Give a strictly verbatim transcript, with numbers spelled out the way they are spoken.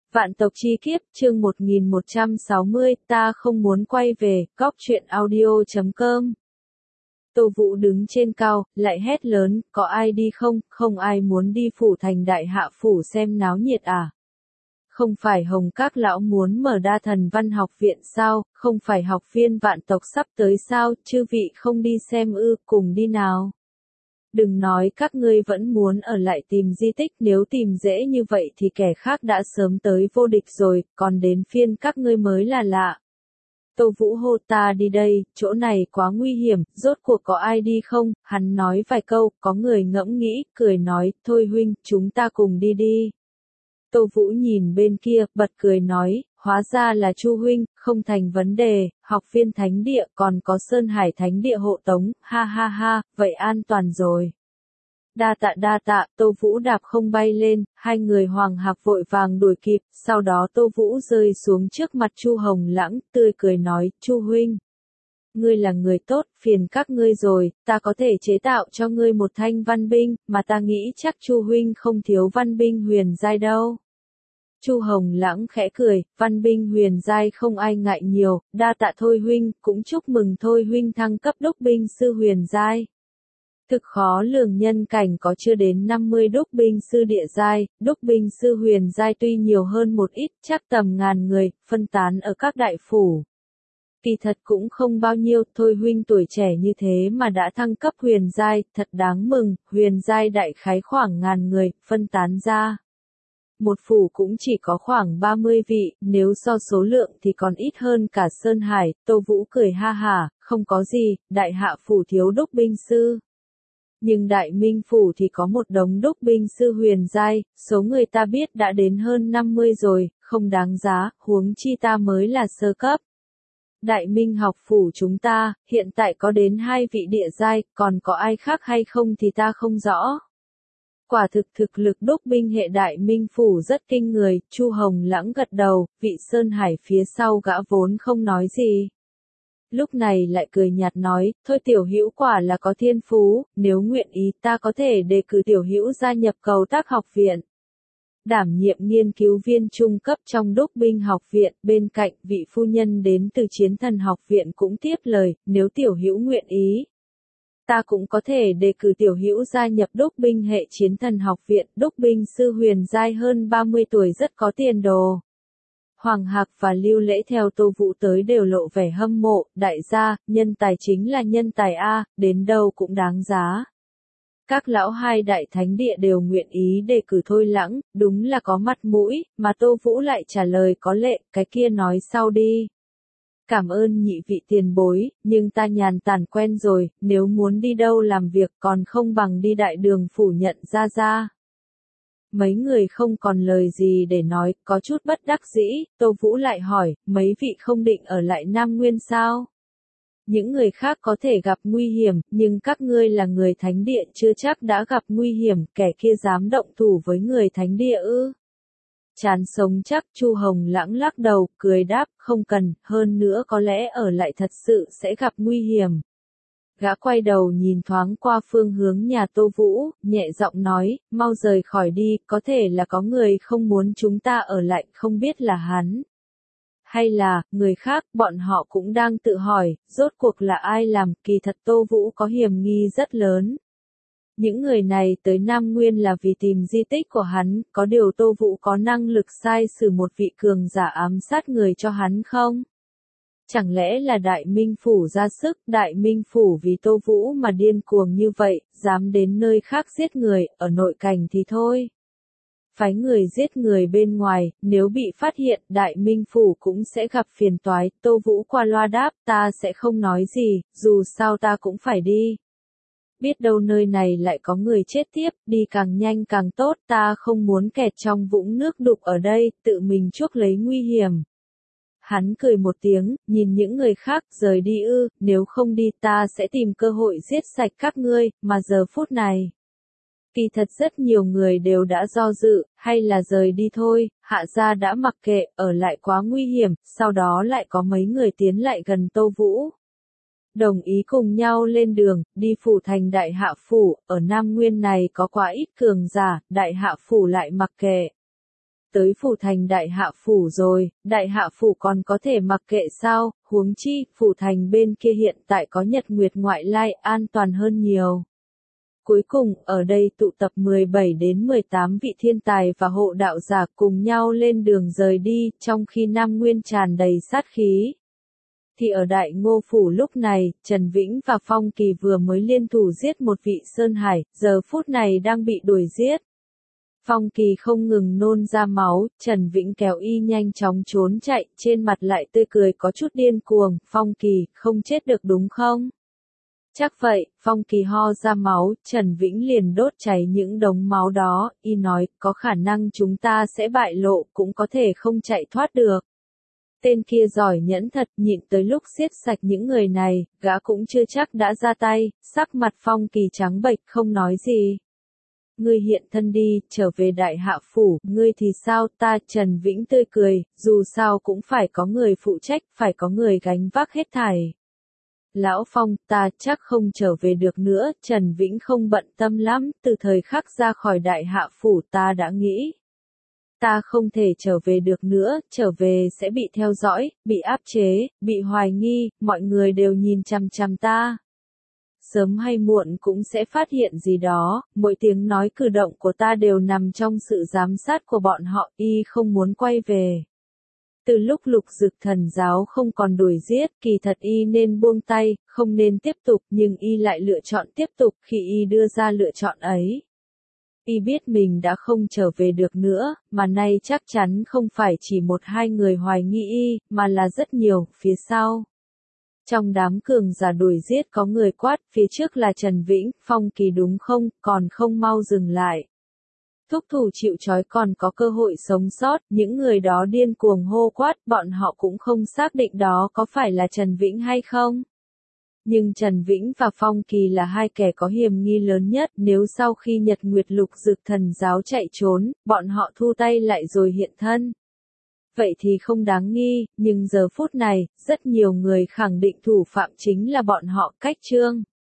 Vạn tộc chi kiếp, chương một nghìn một trăm sáu mươi, ta không muốn quay về, góc truyện audio chấm com. Tô Vũ đứng trên cao, lại hét lớn, có ai đi không, không ai muốn đi phủ thành đại hạ phủ xem náo nhiệt à? Không phải Hồng các lão muốn mở Đa Thần Văn học viện sao, không phải học viên vạn tộc sắp tới sao, chư vị không đi xem ư, cùng đi nào. Đừng nói các ngươi vẫn muốn ở lại tìm di tích, nếu tìm dễ như vậy thì kẻ khác đã sớm tới vô địch rồi, còn đến phiên các ngươi mới là lạ. Tô Vũ hô, ta đi đây, chỗ này quá nguy hiểm, rốt cuộc có ai đi không? Hắn nói vài câu, có người ngẫm nghĩ, cười nói, thôi huynh, chúng ta cùng đi đi. Tô Vũ nhìn bên kia, bật cười nói, hóa ra là Chu huynh, không thành vấn đề, học viên thánh địa còn có Sơn Hải thánh địa hộ tống, ha ha ha, vậy an toàn rồi. Đa tạ đa tạ, Tô Vũ đạp không bay lên, hai người Hoàng Hạc vội vàng đuổi kịp, sau đó Tô Vũ rơi xuống trước mặt Chu Hồng Lãng, tươi cười nói, Chu huynh. Ngươi là người tốt, phiền các ngươi rồi, ta có thể chế tạo cho ngươi một thanh văn binh, mà ta nghĩ chắc Chu huynh không thiếu văn binh huyền giai đâu. Chu Hồng Lãng khẽ cười, văn binh huyền giai không ai ngại nhiều, đa tạ Thôi huynh, cũng chúc mừng Thôi huynh thăng cấp đúc binh sư huyền giai. Thực khó lường nhân cảnh có chưa đến năm mươi đúc binh sư địa giai, đúc binh sư huyền giai tuy nhiều hơn một ít, chắc tầm ngàn người, phân tán ở các đại phủ. Kỳ thật cũng không bao nhiêu, Thôi huynh tuổi trẻ như thế mà đã thăng cấp huyền giai, thật đáng mừng, huyền giai đại khái khoảng ngàn người, phân tán ra. Một phủ cũng chỉ có khoảng ba mươi vị, nếu so số lượng thì còn ít hơn cả Sơn Hải. Tô Vũ cười ha hả, không có gì, đại hạ phủ thiếu đúc binh sư. Nhưng đại minh phủ thì có một đống đúc binh sư huyền giai, số người ta biết đã đến hơn năm mươi rồi, không đáng giá, huống chi ta mới là sơ cấp. Đại minh học phủ chúng ta, hiện tại có đến hai vị địa giai, còn có ai khác hay không thì ta không rõ. Quả thực thực lực đúc binh hệ đại minh phủ rất kinh người, Chu Hồng Lãng gật đầu, vị Sơn Hải phía sau gã vốn không nói gì. Lúc này lại cười nhạt nói, thôi tiểu hữu quả là có thiên phú, nếu nguyện ý ta có thể đề cử tiểu hữu gia nhập Cầu Tác học viện. Đảm nhiệm nghiên cứu viên trung cấp trong đúc binh học viện, bên cạnh vị phu nhân đến từ Chiến Thần học viện cũng tiếp lời, nếu tiểu hữu nguyện ý. Ta cũng có thể đề cử tiểu hữu gia nhập đúc binh hệ Chiến Thần học viện, đúc binh sư huyền giai hơn ba mươi tuổi rất có tiền đồ. Hoàng Hạc và Lưu Lễ theo Tô Vũ tới đều lộ vẻ hâm mộ, đại gia, nhân tài chính là nhân tài A, đến đâu cũng đáng giá. Các lão hai đại thánh địa đều nguyện ý đề cử Thôi Lãng, đúng là có mặt mũi, mà Tô Vũ lại trả lời có lệ, cái kia nói sau đi. Cảm ơn nhị vị tiền bối, nhưng ta nhàn tản quen rồi, nếu muốn đi đâu làm việc còn không bằng đi đại đường phủ nhận ra ra. Mấy người không còn lời gì để nói, có chút bất đắc dĩ, Tô Vũ lại hỏi, mấy vị không định ở lại Nam Nguyên sao? Những người khác có thể gặp nguy hiểm, nhưng các ngươi là người thánh địa chưa chắc đã gặp nguy hiểm, kẻ kia dám động thủ với người thánh địa ư? Chán sống chắc, Chu Hồng Lãng lắc đầu, cười đáp, không cần, hơn nữa có lẽ ở lại thật sự sẽ gặp nguy hiểm. Gã quay đầu nhìn thoáng qua phương hướng nhà Tô Vũ, nhẹ giọng nói, mau rời khỏi đi, có thể là có người không muốn chúng ta ở lại, không biết là hắn. Hay là, người khác, bọn họ cũng đang tự hỏi, rốt cuộc là ai làm, kỳ thật Tô Vũ có hiểm nghi rất lớn. Những người này tới Nam Nguyên là vì tìm di tích của hắn, có điều Tô Vũ có năng lực sai xử một vị cường giả ám sát người cho hắn không? Chẳng lẽ là Đại Minh Phủ ra sức, Đại Minh Phủ vì Tô Vũ mà điên cuồng như vậy, dám đến nơi khác giết người, ở nội cảnh thì thôi. Phái người giết người bên ngoài, nếu bị phát hiện, Đại Minh Phủ cũng sẽ gặp phiền toái, Tô Vũ qua loa đáp, ta sẽ không nói gì, dù sao ta cũng phải đi. Biết đâu nơi này lại có người chết tiếp, đi càng nhanh càng tốt, ta không muốn kẹt trong vũng nước đục ở đây, tự mình chuốc lấy nguy hiểm. Hắn cười một tiếng, nhìn những người khác, rời đi ư, nếu không đi ta sẽ tìm cơ hội giết sạch các ngươi, mà giờ phút này. Kỳ thật rất nhiều người đều đã do dự, hay là rời đi thôi, Hạ gia đã mặc kệ, ở lại quá nguy hiểm, sau đó lại có mấy người tiến lại gần Tô Vũ. Đồng ý cùng nhau lên đường, đi phủ thành đại hạ phủ, ở Nam Nguyên này có quá ít cường giả, đại hạ phủ lại mặc kệ. tới phủ thành đại hạ phủ rồi, đại hạ phủ còn có thể mặc kệ sao, huống chi, phủ thành bên kia hiện tại có nhật nguyệt ngoại lai an toàn hơn nhiều. Cuối cùng, ở đây tụ tập mười bảy đến mười tám vị thiên tài và hộ đạo giả cùng nhau lên đường rời đi, trong khi Nam Nguyên tràn đầy sát khí. Thì ở Đại Ngô Phủ lúc này, Trần Vĩnh và Phong Kỳ vừa mới liên thủ giết một vị Sơn Hải, giờ phút này đang bị đuổi giết. Phong Kỳ không ngừng nôn ra máu, Trần Vĩnh kéo y nhanh chóng trốn chạy, trên mặt lại tươi cười có chút điên cuồng, Phong Kỳ, không chết được đúng không? Chắc vậy, Phong Kỳ ho ra máu, Trần Vĩnh liền đốt cháy những đống máu đó, y nói, có khả năng chúng ta sẽ bại lộ, cũng có thể không chạy thoát được. Tên kia giỏi nhẫn thật, nhịn tới lúc giết sạch những người này, gã cũng chưa chắc đã ra tay, sắc mặt Phong Kỳ trắng bệch không nói gì. Ngươi hiện thân đi, trở về đại hạ phủ, ngươi thì sao, ta Trần Vĩnh tươi cười, dù sao cũng phải có người phụ trách, phải có người gánh vác hết thảy. Lão Phong, ta chắc không trở về được nữa, Trần Vĩnh không bận tâm lắm, từ thời khắc ra khỏi đại hạ phủ ta đã nghĩ. Ta không thể trở về được nữa, trở về sẽ bị theo dõi, bị áp chế, bị hoài nghi, mọi người đều nhìn chằm chằm ta. Sớm hay muộn cũng sẽ phát hiện gì đó, mỗi tiếng nói cử động của ta đều nằm trong sự giám sát của bọn họ, y không muốn quay về. Từ lúc Lục Dực Thần giáo không còn đuổi giết, kỳ thật y nên buông tay, không nên tiếp tục, nhưng y lại lựa chọn tiếp tục khi y đưa ra lựa chọn ấy. Y biết mình đã không trở về được nữa, mà nay chắc chắn không phải chỉ một hai người hoài nghi y, mà là rất nhiều, phía sau. Trong đám cường giả đuổi giết có người quát, phía trước là Trần Vĩnh, Phong Kỳ đúng không, còn không mau dừng lại. Thúc thủ chịu trói còn có cơ hội sống sót, những người đó điên cuồng hô quát, bọn họ cũng không xác định đó có phải là Trần Vĩnh hay không. Nhưng Trần Vĩnh và Phong Kỳ là hai kẻ có hiểm nghi lớn nhất, nếu sau khi Nhật Nguyệt Lục Dực Thần giáo chạy trốn, bọn họ thu tay lại rồi hiện thân. Vậy thì không đáng nghi, nhưng giờ phút này, rất nhiều người khẳng định thủ phạm chính là bọn họ, Cách Trương.